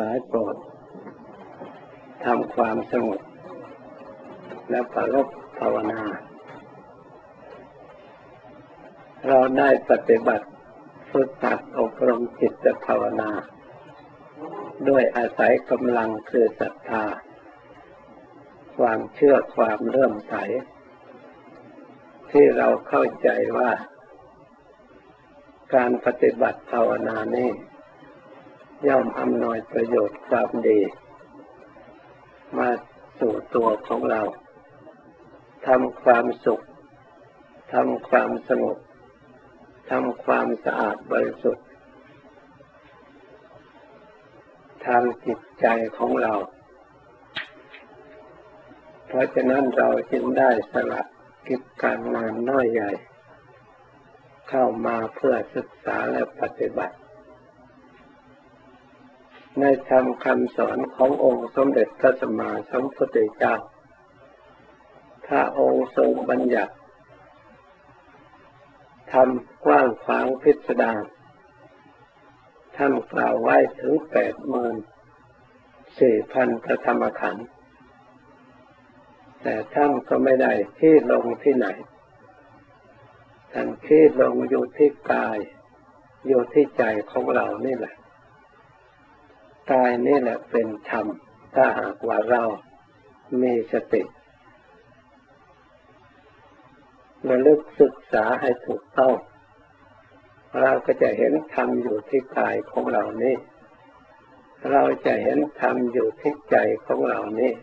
หลายโปรดทำความสงบและประรบภาวนาเราได้ปฏิบัติฝึกหัดอบรมจิตภาวนาด้วยอาศัยกำลังคือศรัทธาความเชื่อความเลื่อมใสที่เราเข้าใจว่าการปฏิบัติภาวนานี้ย่อมอำนวยประโยชน์ความดีมาสู่ตัวของเราทำความสุขทำความสงบทำความสะอาดบริสุทธิ์ทางจิตใจของเราเพราะฉะนั้นเราจึงได้สละกิจการงานน้อยใหญ่เข้ามาเพื่อศึกษาและปฏิบัติในธรรมคำสอนขององค์สมเด็จพระสัมมาสัมพุทธเจ้าพระองค์ทรงบัญญัติธรรมกว้างขวางพิสดารท่านกล่าวไว้ถึง 84,000 พระธรรมขันธ์แต่ท่านก็ไม่ได้ที่ลงที่ไหนท่านที่ลงอยู่ที่กายอยู่ที่ใจของเรานี่แหละกายนี่แหละเป็นธรรมถ้าหากว่าเรามีสติระลึกศึกษาให้ถูกต้องเราก็จะเห็นธรรมอยู่ที่กายของเรานี่เราจะเห็นธรรมอยู่ที่ใจของเรานี่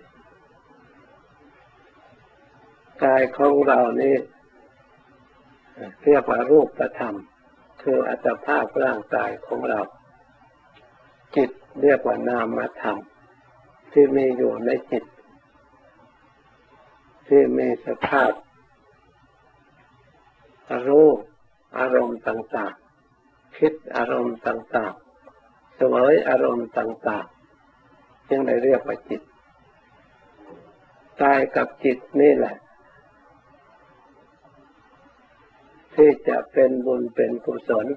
กายของเรานี่เรียกว่ารูปธรรมคืออัตภาพร่างกายของเราจิตเรียกว่านามธรรมที่มีอยู่ในจิตที่มีสภาพรู้อารมณ์ต่างๆคิดอารมณ์ต่างๆเสวยอารมณ์ต่างๆจึงได้เรียกว่าจิตกายกับจิตนี่แหละที่จะเป็นบุญเป็นกุศล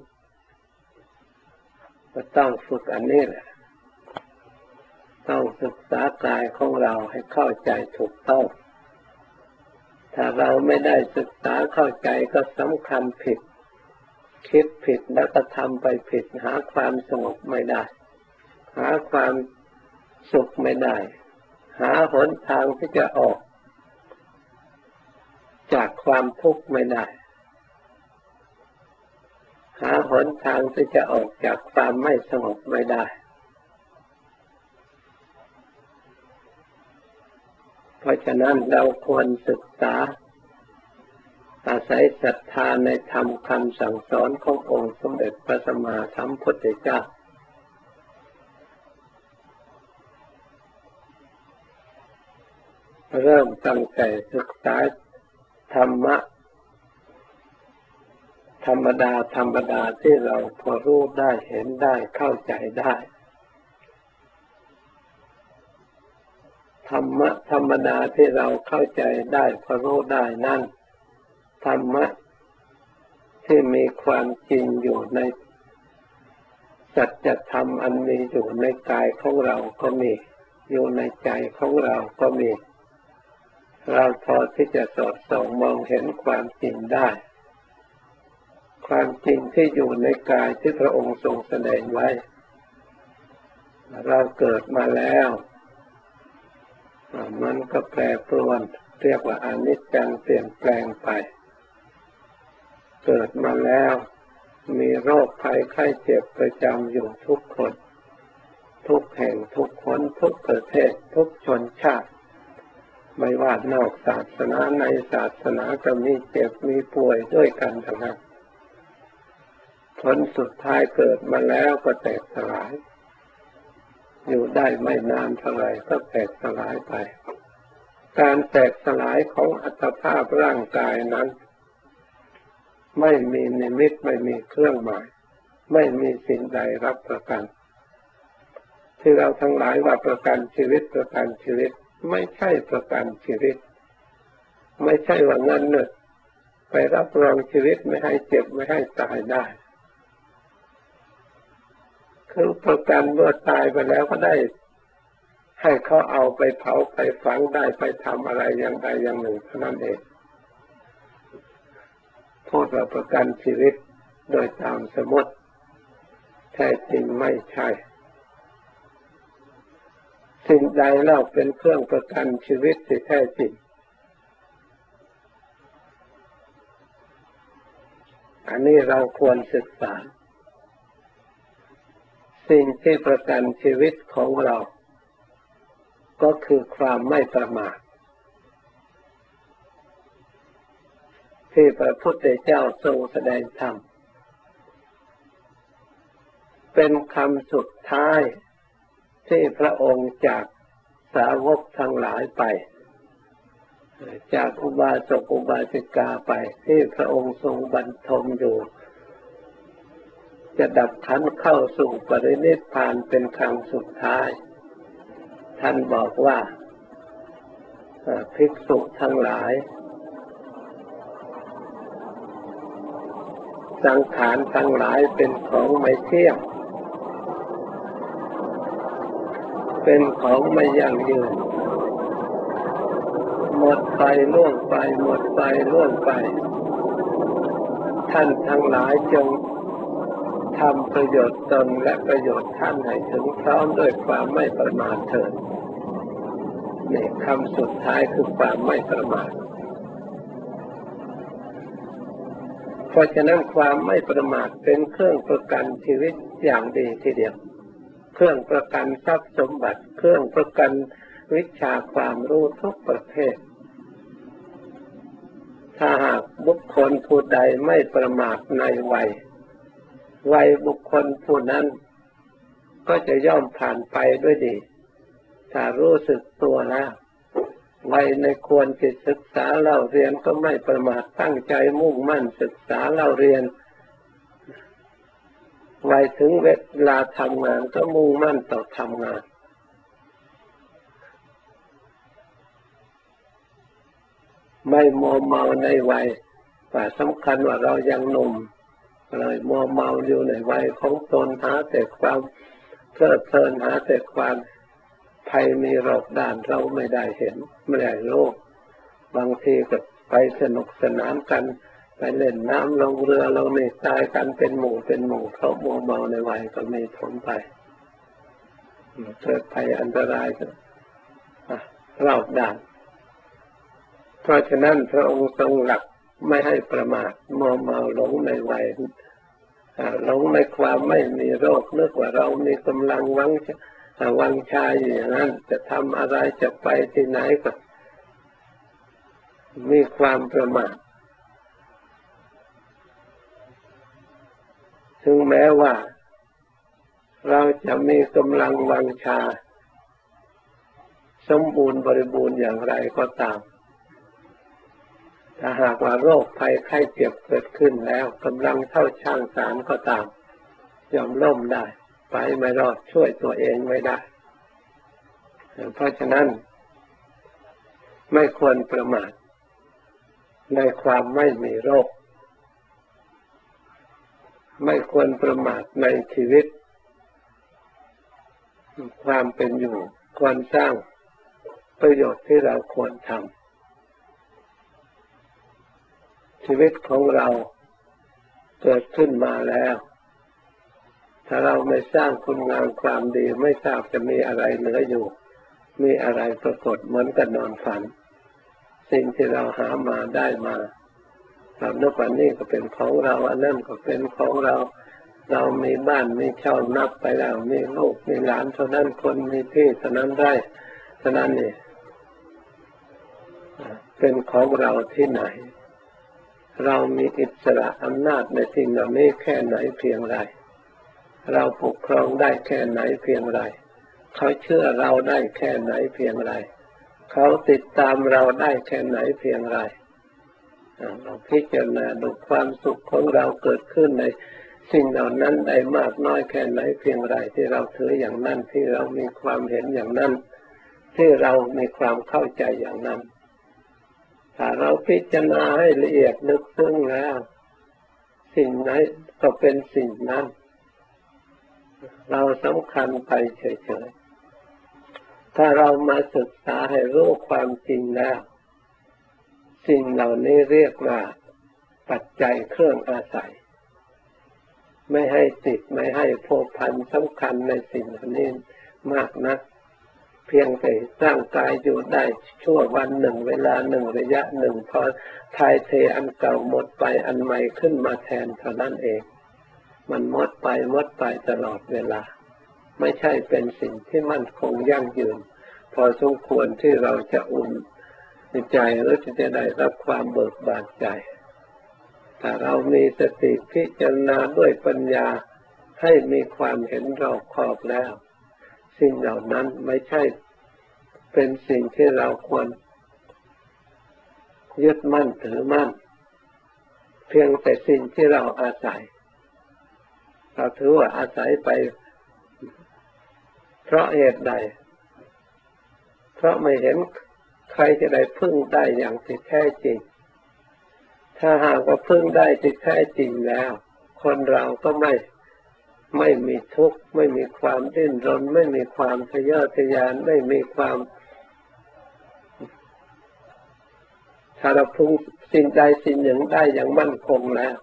ก็ต้องฝึกอันนี้แหละต้องศึกษากายของเราให้เข้าใจถูกต้องถ้าเราไม่ได้ศึกษาเข้าใจก็สำคัญผิดคิดผิดแล้วก็ทำไปผิดหาความสงบไม่ได้หาความสุขไม่ได้หาหนทางที่จะออกจากความทุกข์ไม่ได้หาหนทางที่จะออกจากความไม่สงบไม่ได้เพราะฉะนั้นเราควรศึกษาอาศัยศรัทธาในธรรมคำสั่งสอนขององค์สมเด็จพระสัมมาสัมพุทธเจ้าเริ่มตั้งแต่ศึกษาธรรมะธรรมดาที่เราพอรู้ได้เห็นได้เข้าใจได้ธรรมะธรรมดาที่เราเข้าใจได้พอรู้ได้นั่นธรรมะที่มีความจริงอยู่ในสัจธรรมอันมีอยู่ในกายของเราก็มีอยู่ในใจของเราก็มีเราพอที่จะสอดส่องมองเห็นความจริงได้ความจริงที่อยู่ในกายที่พระองค์ทรงแสดงไว้เราเกิดมาแล้วมันก็แปรปรวนเรียกว่าอนิจจังเปลี่ยนแปลงไปเกิดมาแล้วมีโรคภัยไข้เจ็บประจำอยู่ทุกคนทุกแห่งทุกคนทุกประเทศทุกชนชาติไม่ว่านอกศาสนาในศาสนาก็มีเจ็บมีป่วยด้วยกันทั้งนั้นผลสุดท้ายเกิดมาแล้วก็แตกสลายอยู่ได้ไม่นานเท่าไหร่ก็แตกสลายไปการแตกสลายของอัตภาพร่างกายนั้นไม่มีนิมิตไม่มีเครื่องหมายไม่มีสิ่งใดรับประกันที่เราทั้งหลายว่าประกันชีวิตไม่ใช่ประกันชีวิตไม่ใช่ว่าเงินเนี่ยไปรับรองชีวิตไม่ให้เจ็บไม่ให้ตายได้คือประกันเมื่อตายไปแล้วก็ได้ให้เขาเอาไปเผาไปฝังได้ไปทำอะไรอย่างใดอย่างหนึ่งเท่านั้นเองพูดว่าประกันชีวิตโดยตามสมมติแท้จริงไม่ใช่สิ่งใดเล่าเป็นเครื่องประกันชีวิตที่แท้จริงอันนี้เราควรศึกษาสิ่งที่ประกันชีวิตของเราก็คือความไม่ประมาทที่พระพุทธเจ้าทรงแสดงธรรมเป็นคำสุดท้ายที่พระองค์จากสาวกทั้งหลายไปจากอุบาสกอุบาสิกาไปที่พระองค์ทรงบรรทมอยู่จะดับขันธ์เข้าสู่ปรินิพพานเป็นครั้งสุดท้ายท่านบอกว่าภิกษุทั้งหลายสังขารทั้งหลายเป็นของไม่เที่ยงเป็นของไม่ยั่งยืนหมดไปล่วงไปหมดไปล่วงไปท่านทั้งหลายจงทำประโยชน์ตนและประโยชน์ท่านให้ถึงพร้อมด้วยความไม่ประมาทเถิดนี่คำสุดท้ายคือความไม่ประมาทเพราะฉะนั้นความไม่ประมาทเป็นเครื่องประกันชีวิตอย่างดีทีเดียวเครื่องประกันทรัพย์สมบัติเครื่องประกันวิชาความรู้ทุกประเภทถ้าหากบุคคลผู้ใดไม่ประมาทในวัยบุคคลผู้นั้นก็จะย่อมผ่านไปด้วยดีถ้ารู้สึกตัวแล้ววัยในควรที่ศึกษาเล่าเรียนก็ไม่ประมาทตั้งใจมุ่งมั่นศึกษาเล่าเรียนวัยถึงเวลาทำงานก็มุ่งมั่นต่อทำงานไม่มัวเมาในวัยแต่สำคัญว่าเรายังหนุ่มเลยมัวเมาอยู่ในวัยของตนหาแต่ความเพลิดเพลินหาแต่ความภัยมีรอบด้านเราไม่ได้เห็นไม่ได้รู้บางทีก็ไปสนุกสนานกันไปเล่นน้ำลงเรือเราไม่ตายกันเป็นหมู่เพราะมัวเมาในวัยก็มีผลไปเกิดภัยอันตรายก็รอบด้านเพราะฉะนั้นพระองค์ทรงหลักไม่ให้ประมาทมัวเมาหลงในวัยหลงในความไม่มีโรคนึกว่าเรามีกำลังวังชาอยู่อย่างนั้นจะทำอะไรจะไปที่ไหนก็มีความประมาทถึงแม้ว่าเราจะมีกำลังวังชาสมบูรณ์บริบูรณ์อย่างไรก็ตามถ้าหากว่าโรคภัยไข้เจ็บเกิดขึ้นแล้วกำลังเท่าช่างสารก็ตามยอมล้มได้ไปไม่รอดช่วยตัวเองไม่ได้เพราะฉะนั้นไม่ควรประมาทในความไม่มีโรคไม่ควรประมาทในชีวิตความเป็นอยู่ควรสร้างประโยชน์ที่เราควรทำชีวิตของเราเกิดขึ้นมาแล้วถ้าเราไม่สร้างคุณงามความดีไม่ทราบจะมีอะไรเหลืออยู่มีอะไรปรากฏเหมือนกับนอนฝันสิ่งที่เราหามาได้มาเรานึกว่านี่ก็เป็นของเราอันนั้นก็เป็นของเราเรามีบ้านมีช่องนับไปแล้วมีลูกมีหลานเท่านั้นคนมีที่เท่านั้นได้เท่านั้นนี่เป็นของเราที่ไหนเรามีอิสระอำนาจในสิ่งเหล่านี้แค่ไหนเพียงไรเราปกครองได้แค่ไหนเพียงไรเขาเชื่อเราได้แค่ไหนเพียงไรเขาติดตามเราได้แค่ไหนเพียงไรเราพิจารณาดูความสุขของเราเกิดขึ้นในสิ่งเหล่านั้นได้มากน้อยแค่ไหนเพียงไรที่เราถืออย่างนั้นที่เรามีความเห็นอย่างนั้นที่เรามีความเข้าใจอย่างนั้นถ้าเราพิจารณาให้ละเอียดลึกซึ้งแล้วสิ่งไหนก็เป็นสิ่งนั้นเราสำคัญไปเฉยๆถ้าเรามาศึกษาให้รู้ความจริงแล้วสิ่งเหล่านี้เรียกว่าปัจจัยเครื่องอาศัยไม่ให้ติดไม่ให้พัวพันสำคัญในสิ่งเหล่านี้มากนักเพียงแต่ร่างกายอยู่ได้ชั่ววันหนึ่งเวลาหนึ่งระยะหนึ่งพอทายเทอันเก่าหมดไปอันใหม่ขึ้นมาแทนเท่านั้นเองมันหมดไปตลอดเวลาไม่ใช่เป็นสิ่งที่มั่นคงยั่งยืนพอสมควรที่เราจะอุ่นใจหรือจะได้รับความเบิกบานใจถ้าเรามีสติพิจารณาด้วยปัญญาให้มีความเห็นรอบคอบแล้วสิ่งเหล่านั้นไม่ใช่เป็นสิ่งที่เราควรยึดมั่นถือมั่นเพียงแต่สิ่งที่เราอาศัยเราถือว่าอาศัยไปเพราะเหตุใดเพราะไม่เห็นใครจะได้พึ่งได้อย่างที่แท้จริงถ้าหากว่าพึ่งได้ที่แท้จริงแล้วคนเราก็ไม่มีทุกข์ไม่มีความดิ้นรนไม่มีความทะเยอทะยานไม่มีความถ้าเราพึ่งสิ่งใดสิ่งหนึ่งได้อย่างมั่นคงแล้ว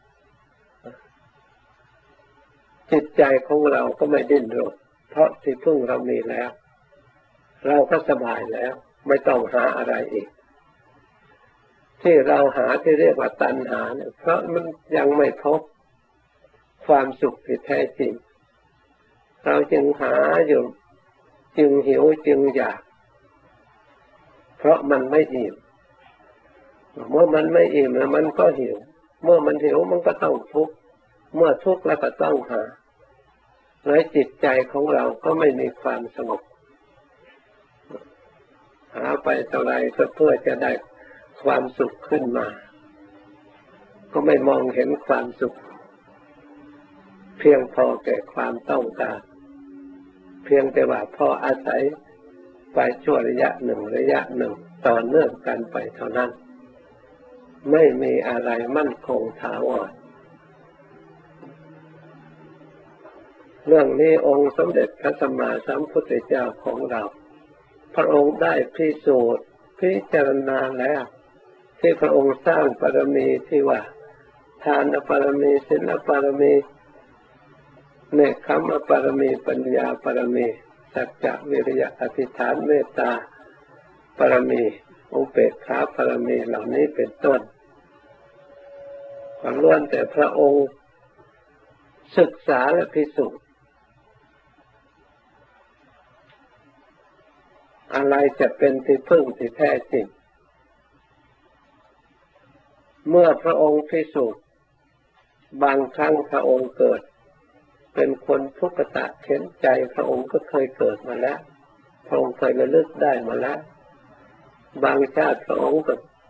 จิตใจของเราก็ไม่ดิ้นรนเพราะที่พึ่งเรามีแล้วเราก็สบายแล้วไม่ต้องหาอะไรอีกที่เราหาที่เรียกว่าตัณหาเนี่ยเพราะมันยังไม่พบความสุขที่แท้จริงเราจึงหาอยู่จึงหิวจึงอยากเพราะมันไม่อิ่มเมื่อมันไม่อิ่มแล้วมันก็หิวเมื่อมันหิวมันก็ต้องทุกข์เมื่อทุกข์แล้วก็ต้องหาแล้วจิตใจของเราก็ไม่มีความสงบหาไปเท่าไรก็เพื่อจะได้ความสุขขึ้นมาก็ไม่มองเห็นความสุขเพียงพอแก่ความต้องการเพียงแต่ว่าพออาศัยไปชั่วระยะหนึ่งต่อเนื่องกันไปเท่านั้นไม่มีอะไรมั่นคงถาวรเรื่องนี้องค์สมเด็จพระสัมมาสัมพุทธเจ้าของเราพระองค์ได้พิสูจน์พิจารณาแล้วที่พระองค์สร้างบารมีที่ว่าทานบารมีศีลบารมีเนกขัมมบารมีปัญญาบารมีสัจจะวิริยะอธิษฐานเมตตาบารมีอุเบกขาบารมีเหล่านี้เป็นต้นล้วนแต่พระองค์ศึกษาและพิสูจน์อะไรจะเป็นที่พึ่งที่แท้จริงเมื่อพระองค์พิสูจน์บางครั้งพระองค์เกิดเป็นคนทุกขตะเข็นใจพระองค์ก็เคยเกิดมาแล้วพระองค์เคยระลึกได้มาแล้วบางชาติพระองค์ก็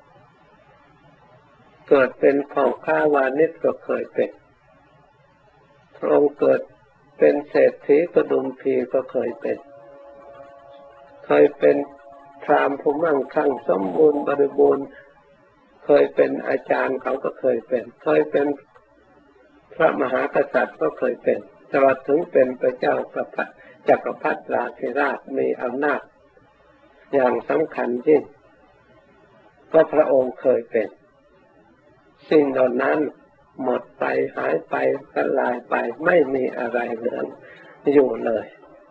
เกิดเป็นพ่อค้าวานิชก็เคยเป็นพระองค์เกิดเป็นเศรษฐีกระดุมพีก็เคยเป็นพราหมณ์ผู้มั่งคั่งสมบูรณ์บริบูรณ์เคยเป็นอาจารย์เขาก็เคยเป็นพระมหากษัตริย์ก็เคยเป็นตลอดถึงเป็นพระเจ้าจักรพรรดิราธิราชมีอำนาจอย่างสำคัญยิ่งก็พระองค์เคยเป็นสิ่งเหล่านั้นหมดไปหายไปสลายไปไม่มีอะไรเหลืออยู่เลย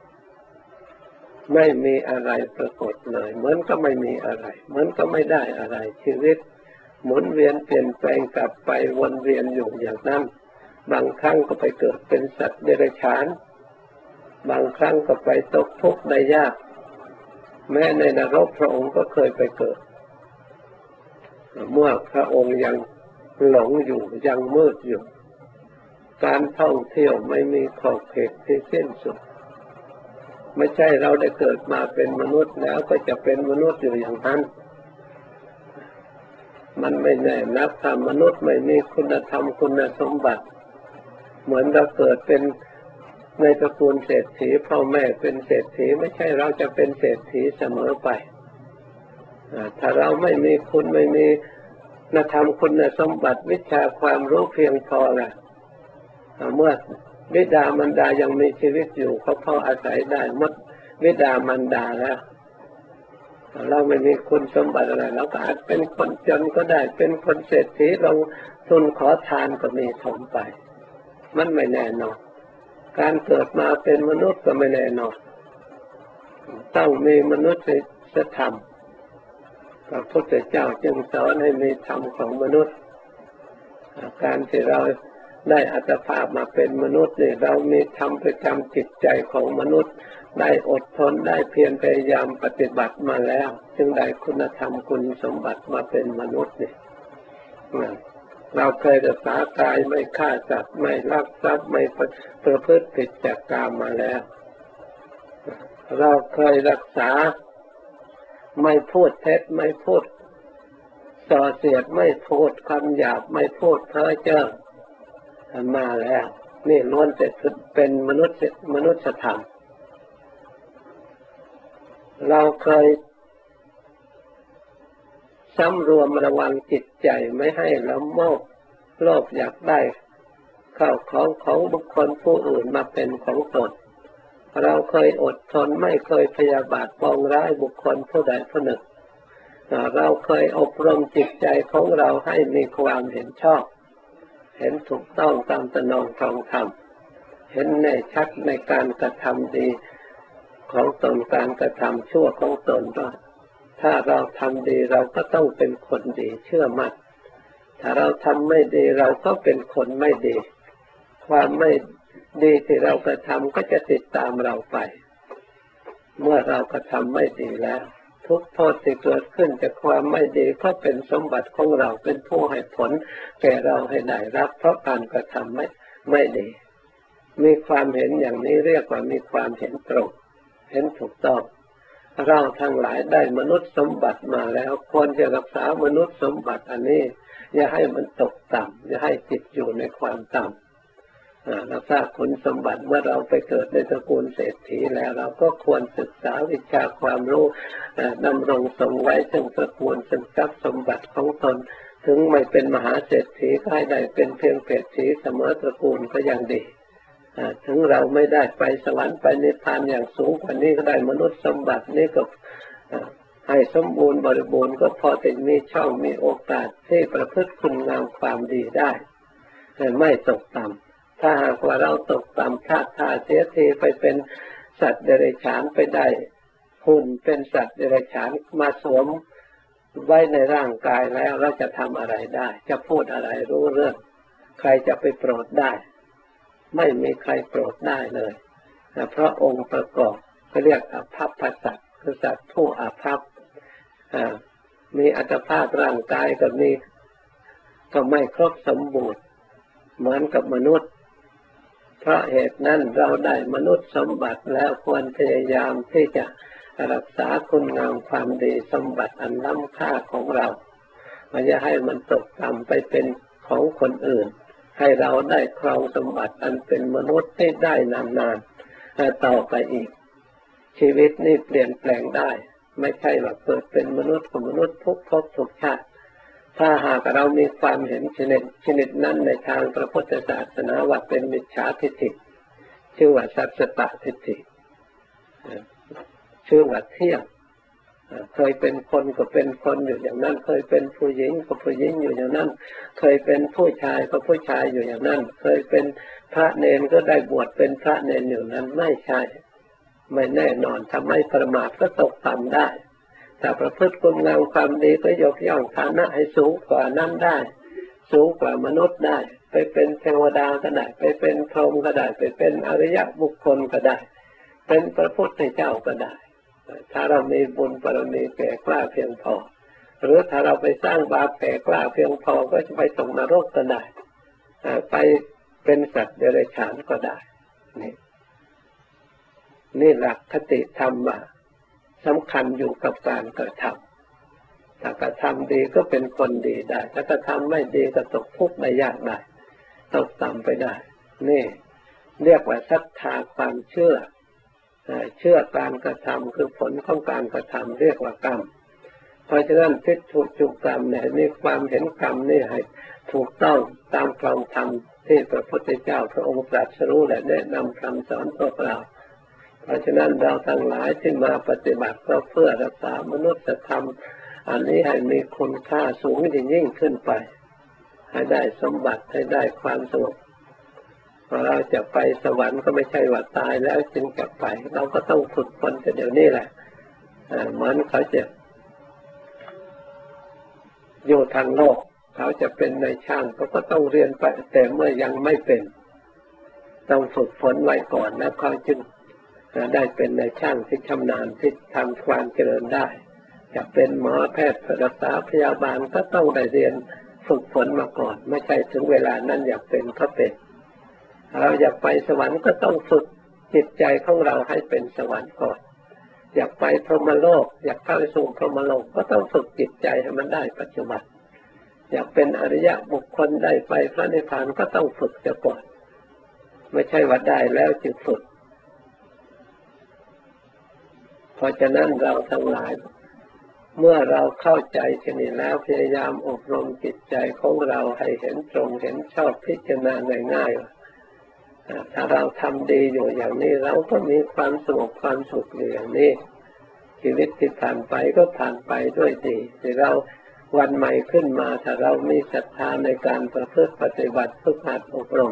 ไม่มีอะไรปรากฏเลยเหมือนก็ไม่มีอะไรเหมือนก็ไม่ได้อะไรชีวิตหมุนเวียนเปลี่ยนแปลงกลับไปวนเวียนอยู่อย่างนั้นบางครั้งก็ไปเกิดเป็นสัตว์เดรัจฉานบางครั้งก็ไปตกทุกข์ได้ยากแม้ในนรกพระองค์ก็เคยไปเกิดเมื่อพระองค์ยังหลงอยู่ยังมืดอยู่การท่องเที่ยวไม่มีขอบเขตที่สิ้นสุดไม่ใช่เราได้เกิดมาเป็นมนุษย์แล้วก็จะเป็นมนุษย์อยู่อย่างนั้นมันไม่แน่นักถ้ามนุษย์ไม่มีคุณธรรมคุณสมบัติเหมือนเราเกิดเป็นในตระกูลเศรษฐีพ่อแม่เป็นเศรษฐีไม่ใช่เราจะเป็นเศรษฐีเสมอไปถ้าเราไม่มีคุณไม่มีธรรมคุณสมบัติวิชาความรู้เพียงพอละเมื่อบิดามารดายังมีชีวิตอยู่เขาพออาศัยได้หมดบิดามารดาแล้วเราไม่มีคุณสมบัติอะไรเราก็อาจเป็นคนจนก็ได้เป็นคนเศรษฐีลงทุนขอทานก็มีถมไปมันไม่แน่นอนการเกิดมาเป็นมนุษย์ก็ไม่แน่นอนต้องมีมนุษยธรรมพระพุทธเจ้าจึงสอนให้มีธรรมของมนุษย์การที่เราได้อัตภาพมาเป็นมนุษย์นี่เรามีธรรมประจำจิตใจของมนุษย์ได้อดทนได้เพียรพยายามปฏิบัติมาแล้วจึงได้คุณธรรมคุณสมบัติมาเป็นมนุษย์นี่เราเคยรักษากายไม่ฆ่าสัตว์ไม่ลักทรัพย์ไม่ประพฤติผิดจากกามมาแล้วเราเคยรักษาไม่พูดเท็จไม่พูดส่อเสียดไม่พูดคำหยาบไม่พูดเพ้อเจ้อมาแล้วนี่ล้วนแต่เป็นมนุษยธรรมเราเคยสำรวมระวังจิตใจไม่ให้ละโมบโลภอยากได้ข้าวของบุคคลผู้อื่นมาเป็นของตนเราเคยอดทนไม่เคยพยาบาทปองร้ายบุคคลผู้ใดผู้หนึ่งเราเคยอบรมจิตใจของเราให้มีความเห็นชอบเห็นถูกต้องตามตนองครองธรรมเห็นแน่ชัดในการกระทำดีของตนการกระทำชั่วของตนว่าถ้าเราทำดีเราก็ต้องเป็นคนดีเชื่อมั่นถ้าเราทำไม่ดีเราก็เป็นคนไม่ดีความไม่ดีที่เรากระทำก็จะติดตามเราไปเมื่อเรากระทำไม่ดีแล้วทุกโทษที่เกิดขึ้นจากความไม่ดีก็เป็นสมบัติของเราเป็นผู้ให้ผลแก่เราให้ได้รับเพราะการกระทำไม่ดีมีความเห็นอย่างนี้เรียกว่ามีความเห็นตรงเห็นถูกต้องเราทั้งหลายได้มนุษย์สมบัติมาแล้วควรจะรักษามนุษย์สมบัติอันนี้อย่าให้มันตกต่ำอย่าให้จิตอยู่ในความต่ำเราทราบคุณสมบัติเมื่อเราไปเกิดในตระกูลเศรษฐีแล้วเราก็ควรศึกษาวิชาความรู้ดำรงทรงไว้ซึ่งตระกูลซึ่งทรัพย์สมบัติของตนถึงไม่เป็นมหาเศรษฐีก็ให้ได้เป็นเพียงเศรษฐีเสมอตระกูลก็ยังดีถึงเราไม่ได้ไปสวรรค์ไปนิพพานอย่างสูงกว่านี้ก็ได้มนุษย์สมบัตินี้ก็ให้สมบูรณ์บริบูรณ์ก็พอจะมีช่องมีโอกาสที่ประพฤติคุณงามความดีได้ไม่ตกต่ำถ้าหากว่าเราตกต่ำพลาดท่าเสียทีไปเป็นสัตว์เดรัจฉานไปได้หุ่นเป็นสัตว์เดรัจฉานมาสวมไว้ในร่างกายแล้วเราจะทำอะไรได้จะพูดอะไรรู้เรื่องใครจะไปโปรดได้ไม่มีใครโปรดได้เลยเพราะองค์ประกอบเขาเรียกอภัพพสัตว์คือสัตว์ผู้อาภัพมีอัตภาพร่างกายก็ไม่ครบสมบูรณ์เหมือนกับมนุษย์เพราะเหตุนั้นเราได้มนุษย์สมบัติแล้วควรพยายามที่จะรักษาคุณงามความดีสมบัติอันล้ำค่าของเราไม่จะให้มันตกต่ำไปเป็นของคนอื่นให้เราได้ครองสมบัติอันเป็นมนุษย์ให้ได้นานๆต่อไปอีกชีวิตนี้เปลี่ยนแปลงได้ไม่ใช่ว่าเกิดเป็นมนุษย์ของมนุษย์ทุกภพทุกชาติถ้าหากเรามีความเห็นชนิดนั้นในทางพระพุทธศาสนาว่าเป็นมิจฉาทิฏฐิชื่อว่าสัจจตทิฏฐิชื่อว่าเที่ยงเคยเป็นคนก็เป็นคนอยู่อย่างนั้นเคยเป็นผู้หญิงก็ผู้หญิงอยู่อย่างนั้นเคยเป็นผู้ชายก็ผู้ชายอยู่อย่างนั้นเคยเป็นพระเนรก็ได้บวชเป็นพระเนรอยู่นั้นไม่ใช่ไม่แน่นอนทำให้ประมาทก็ตกต่ำได้ถ้าประพฤติคุณงามความดีก็ยกย่องฐานะให้สูงกว่านั้นได้สูงกว่ามนุษย์ได้ไปเป็นเทวดาก็ได้ไปเป็นพรหมก็ได้ไปเป็นอริยบุคคลก็ได้เป็นพระพุทธเจ้าก็ได้ถ้าเรามีบุญบารมีแก่กล้าเพียงพอหรือถ้าเราไปสร้างบาปแก่กล้าเพียงพอก็จะไปตกนรกก็ได้ไปเป็นสัตว์เดรัจฉานก็ได้นี่หลักคติธรรมะสำคัญอยู่กับการกระทำถ้ากระทำดีก็เป็นคนดีได้ถ้ากระทำไม่ดีก็ตกทุกข์ได้ยากได้ตกต่ำไปได้นี่เรียกว่าศรัทธาความเชื่อการกระทำคือผลของการกระทำเรียกว่ากรรมเพราะฉะนั้นทิฏฐุจุกรรมเนี่ยมีความเห็นกรรมนี่ให้ถูกต้องตามครองธรรมที่พระพุทธเจ้าพระองค์ตรัสรู้และแนะนำคำสอนพวกเราเพราะฉะนั้นเราทั้งหลายที่มาปฏิบัติก็เพื่อรักษามนุษยธรรมอันนี้ให้มีคุณค่าสูงยิ่งขึ้นไปให้ได้สมบัติให้ได้ความสงบพอเราจะไปสวรรค์ก็ไม่ใช่ว่าตายแล้วจึงจะไปเราก็ต้องฝึกฝนแต่เดี๋ยวนี้แหละเหมือนเขาจะอยู่ทางโลกเขาจะเป็นนายช่างเขาก็ต้องเรียนไปแต่เมื่อยังไม่เป็นต้องฝึกฝนไว้ก่อนแล้วเขาจึงได้เป็นนายช่างที่ชำนาญที่ทำความเจริญได้จะเป็นหมอแพทย์รักษาพยาบาลก็ต้องได้เรียนฝึกฝนมาก่อนไม่ใช่ถึงเวลานั้นอยากเป็นก็เป็นเราอยากไปสวรรค์ก็ต้องฝึกจิตใจของเราให้เป็นสวรรค์ก่อนอยากไปพรหมโลกอยากเข้าสู่พรหมโลกก็ต้องฝึกจิตใจให้มันได้ปัจจุบันอยากเป็นอริยบุคคลได้ไปพระนิพพานก็ต้องฝึกเสียก่อนไม่ใช่ว่าได้แล้วจึงฝึกเพราะฉะนั้นเราทั้งหลายเมื่อเราเข้าใจเช่นนี้แล้วพยายามอบรมจิตใจของเราให้เห็นตรงเห็นชอบพิจารณาง่ายๆถ้าเราทำดีอยู่อย่างนี้เราก็มีความสงบความสุขอยู่อย่างนี้ชีวิตที่ผ่านไปก็ผ่านไปด้วยดีแต่เราวันใหม่ขึ้นมาถ้าเรามีศรัทธาในการประพฤติปฏิบัติฝึกหัดอบรม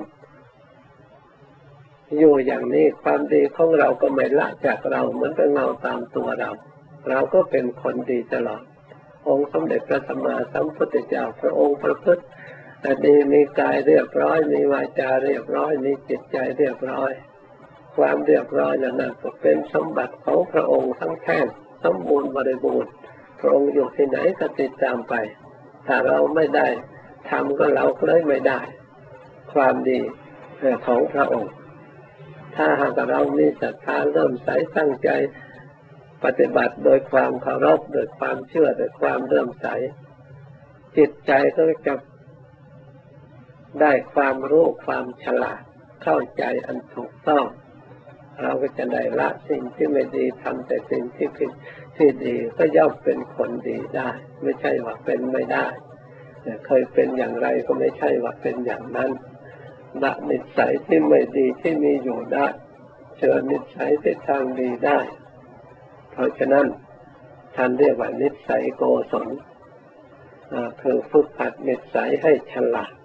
อยู่อย่างนี้ความดีของเราก็ไม่ละจากเราเหมือนกับเงาตามตัวเราเราก็เป็นคนดีตลอดองค์สมเด็จพระสัมมาสัมพุทธเจ้าพระองค์ประพฤติดีมีกายเรียบร้อยมีวาจาเรียบร้อยมีจิตใจเรียบร้อยความเรียบร้อยนั้นก็เป็นสมบัติของพระองค์ทั้งแท่งสมบูรณ์บริบูรณ์พระองค์อยู่ที่ไหนก็ติดตามไปถ้าเราไม่ได้ทำก็เราก็เลยไม่ได้ความดีของพระองค์ถ้าหากเรามีศรัทธาเริ่มใสตั้งใจปฏิบัติโดยความเคารพโดยความเชื่อโดยความเริ่มใสจิตใจก็จะได้ความรู้ความฉลาดเข้าใจอันถูกต้องเราก็จะได้ละสิ่งที่ไม่ดีทำแต่สิ่งที่ผิดที่ดีก็ย่อมเป็นคนดีได้ไม่ใช่ว่าเป็นไม่ได้เคยเป็นอย่างไรก็ไม่ใช่ว่าเป็นอย่างนั้นละนิสัยที่ไม่ดีที่มีอยู่ได้เจอนิสัยที่ทางดีได้เพราะฉะนั้นท่านเรียกว่านิสัยโกศลคือฝึกหัดนิสัยให้ฉลาด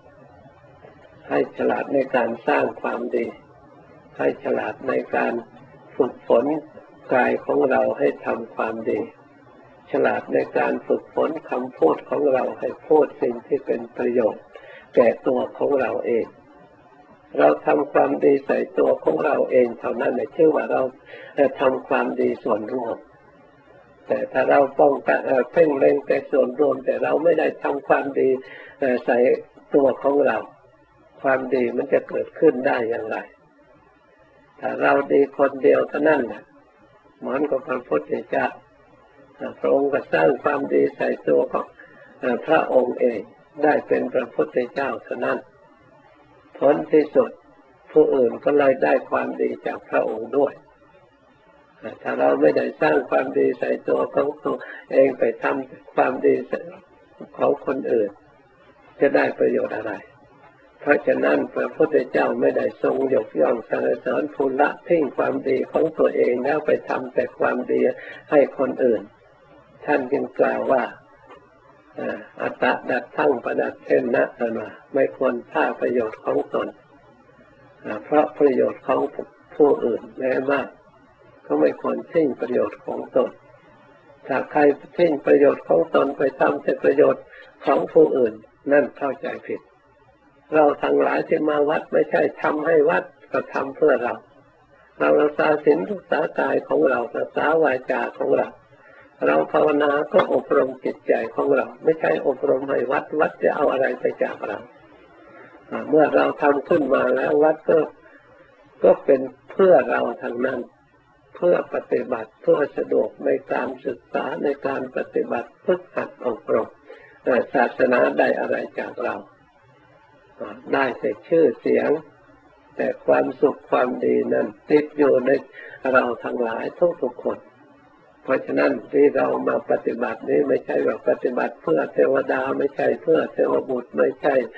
ในการสร้างความดีให้ฉลาดในการฝึกฝนกายของเราให้ทำความดีฉลาดในการฝึกฝนคำพูดของเราให้พูดสิ่งที่เป็นประโยชน์แก่ตัวของเราเองเราทำความดีใส่ตัวของเราเองเท่านั้นแหละชื่อว่าเราทำความดีส่วนรวมแต่ถ้าเราป้องกันเพ่งเล็งแต่ส่วนรวมแต่เราไม่ได้ทำความดีใส่ตัวของเราความดีมันจะเกิดขึ้นได้อย่างไรถ้าเราดีคนเดียวเท่านั้นนะเหมือนกับพระพุทธเจ้าพระองค์ก็สร้างความดีใส่ตัวของพระองค์เองได้เป็นพระพุทธเจ้าเท่านั้นผลที่สุดผู้อื่นก็เลยได้ความดีจากพระองค์ด้วยถ้าเราไม่ได้สร้างความดีใส่ตัวของตัวเองไปทำความดีของคนอื่นจะได้ประโยชน์อะไรเพราะฉะนั้นพระพุทธเจ้าไม่ได้ทรงยกย่องสรรเสริญผู้ละทิ้งความดีของตัวเองแล้วไปทำแต่ความดีให้คนอื่นท่านจึงกล่าวว่าอัตตะดัตถังปนัตเทนะไม่ควรฆ่าประโยชน์ของตนเพราะประโยชน์ของผู้อื่นแม้มากก็ไม่ควรทิ้งประโยชน์ของตนถ้าใครทิ้งประโยชน์ของตนไปทำแต่ประโยชน์ของผู้อื่นนั่นเข้าใจผิดเราทั้งหลายที่มาวัดไม่ใช่ทำให้วัดก็ทำเพื่อเรารักษาศีลรักษากายของเรารักษาวาจาของเราภาวนาก็อบรมจิตใจของเราไม่ใช่อบรมให้วัดจะเอาอะไรไปจากเราเมื่อเราทำขึ้นมาแล้ววัดก็เป็นเพื่อเราทั้งนั้นเพื่อปฏิบัติเพื่อสะดวกในการศึกษาในการปฏิบัติฝึกหัดอบรมศาสนาได้อะไรจากเราได้แต่ชื่อเสียงแต่ความสุขความดีนั้นติดอยู่ในเราทั้งหลายทุกคนเพราะฉะนั้นที่เรามาปฏิบัตินี้ไม่ใช่ว่าปฏิบัติเพื่อเทวดาไม่ใช่เพื่อเทวบุตรไม่ใช่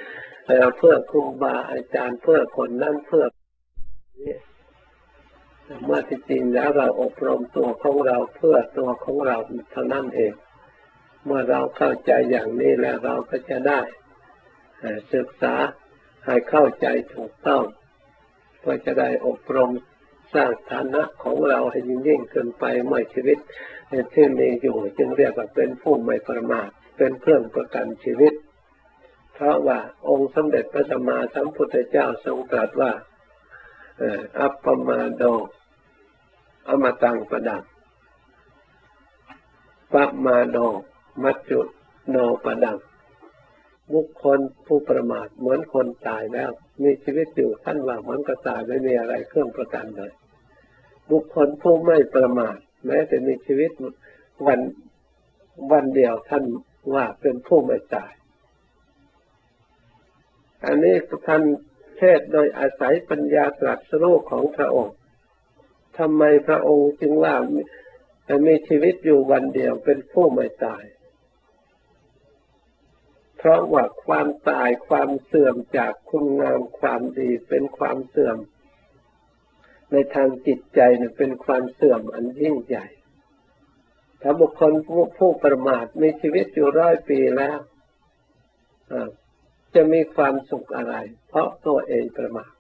เพื่อครูบาอาจารย์เพื่อคนนั้นเพื่อนี้เมื่อที่จริงแล้วเราอบรมตัวของเราเพื่อตัวของเราเท่านั้นเองเมื่อเราเข้าใจอย่างนี้แล้วเราก็จะได้ศึกษาให้เข้าใจถูกต้องเพื่อจะได้อบรมสร้างฐานะของเราให้ยิ่งขึ้นไปเมื่อชีวิตที่มีอยู่จึงเรียกว่าเป็นผู้ไม่ประมาทเป็นเครื่องประกันชีวิตเพราะว่าองค์สมเด็จพระสัมมาสัมพุทธเจ้าทรงตรัสว่าอัปปมาโดอมตังปดังปะมาโดมัจจุโนปดังบุคคลผู้ประมาทเหมือนคนตายแล้วมีชีวิตอยู่ท่านว่าเหมือนกับตายไม่มีอะไรเครื่องประกันเลยบุคคลผู้ไม่ประมาทแม้แต่มีชีวิตวันเดียวท่านว่าเป็นผู้ไม่ตายอันนี้ท่านเทศโดยอาศัยปัญญาตรัสรู้ของพระองค์ทำไมพระองค์จึงว่ามีชีวิตอยู่วันเดียวเป็นผู้ไม่ตายเพราะว่าความตายความเสื่อมจากคุณงามความดีเป็นความเสื่อมในทางจิตใจเนี่ยเป็นความเสื่อมอันยิ่งใหญ่ถ้าบุคคลผู้ประมาทมีชีวิตอยู่100 ปีแล้วจะมีความสุขอะไรเพราะตัวเองประมาท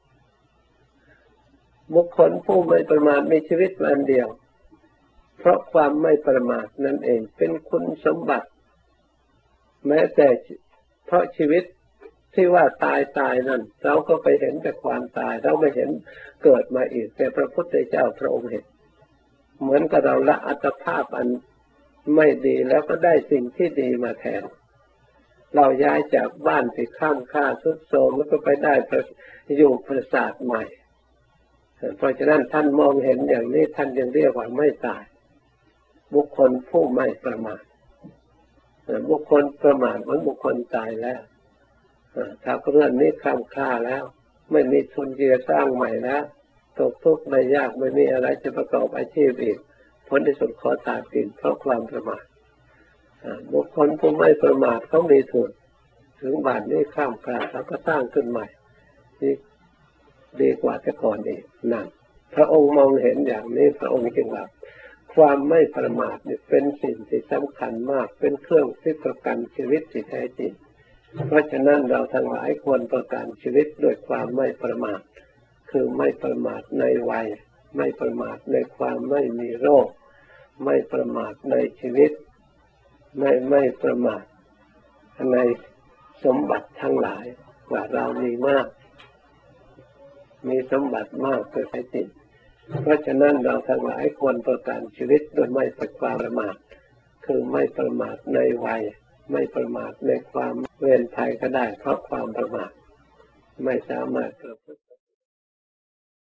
บุคคลผู้ไม่ประมาทมีชีวิตวันเดียวเพราะความไม่ประมาทนั่นเองเป็นคุณสมบัติแม้แต่เพราะชีวิตที่ว่าตายนั่นเราก็ไปเห็นแต่ความตายเราไม่เห็นเกิดมาอีกแต่พระพุทธเจ้าพระองค์เห็นเหมือนกับเราละอัตภาพอันไม่ดีแล้วก็ได้สิ่งที่ดีมาแทนเราย้ายจากบ้านที่ข้ามค่าทรุดโทรมแล้วก็ไปได้อยู่ปราสาทใหม่เพราะฉะนั้นท่านมองเห็นอย่างนี้ท่านยังเรียกว่าไม่ตายบุคคลผู้ไม่ประมาทบุคคลประมาทเหมือนบุคคลตายแล้วถ้าเรื่องนี้ข้ามค่าแล้วไม่มีทุนที่จะสร้างใหม่แล้วตกทุกข์ได้ยากไม่มีอะไรจะประกอบอาชีพอีกผลที่สุดขอตายกินเพราะความประมาทบุคคลผู้ไม่ประมาทเขามีทุนถึงบาทนี้ข้ามค่าแล้วก็สร้างขึ้นใหม่ที่ดีกว่าแต่ก่อนอีกนั่นพระองค์มองเห็นอย่างนี้พระองค์จึงว่าความไม่ประมาทเป็นสิ่งที่สำคัญมากเป็นเครื่องที่ประกันชีวิตที่แท้จริงเพราะฉะนั้นเราทั้งหลายควรประกันชีวิตด้วยความไม่ประมาทคือไม่ประมาทในวัยไม่ประมาทในความไม่มีโรคไม่ประมาทในชีวิตไม่ประมาทในสมบัติทั้งหลายว่าเรามีมากมีสมบัติมากเกิดให้จริงเพราะฉะนั้นเราทั้งหลายควรประกันชีวิตโดยไม่ประมาทคือไม่ประมาทในวัยไม่ประมาทในความเวรภัยก็ได้เพราะความประมาทไม่สามารถประพฤติ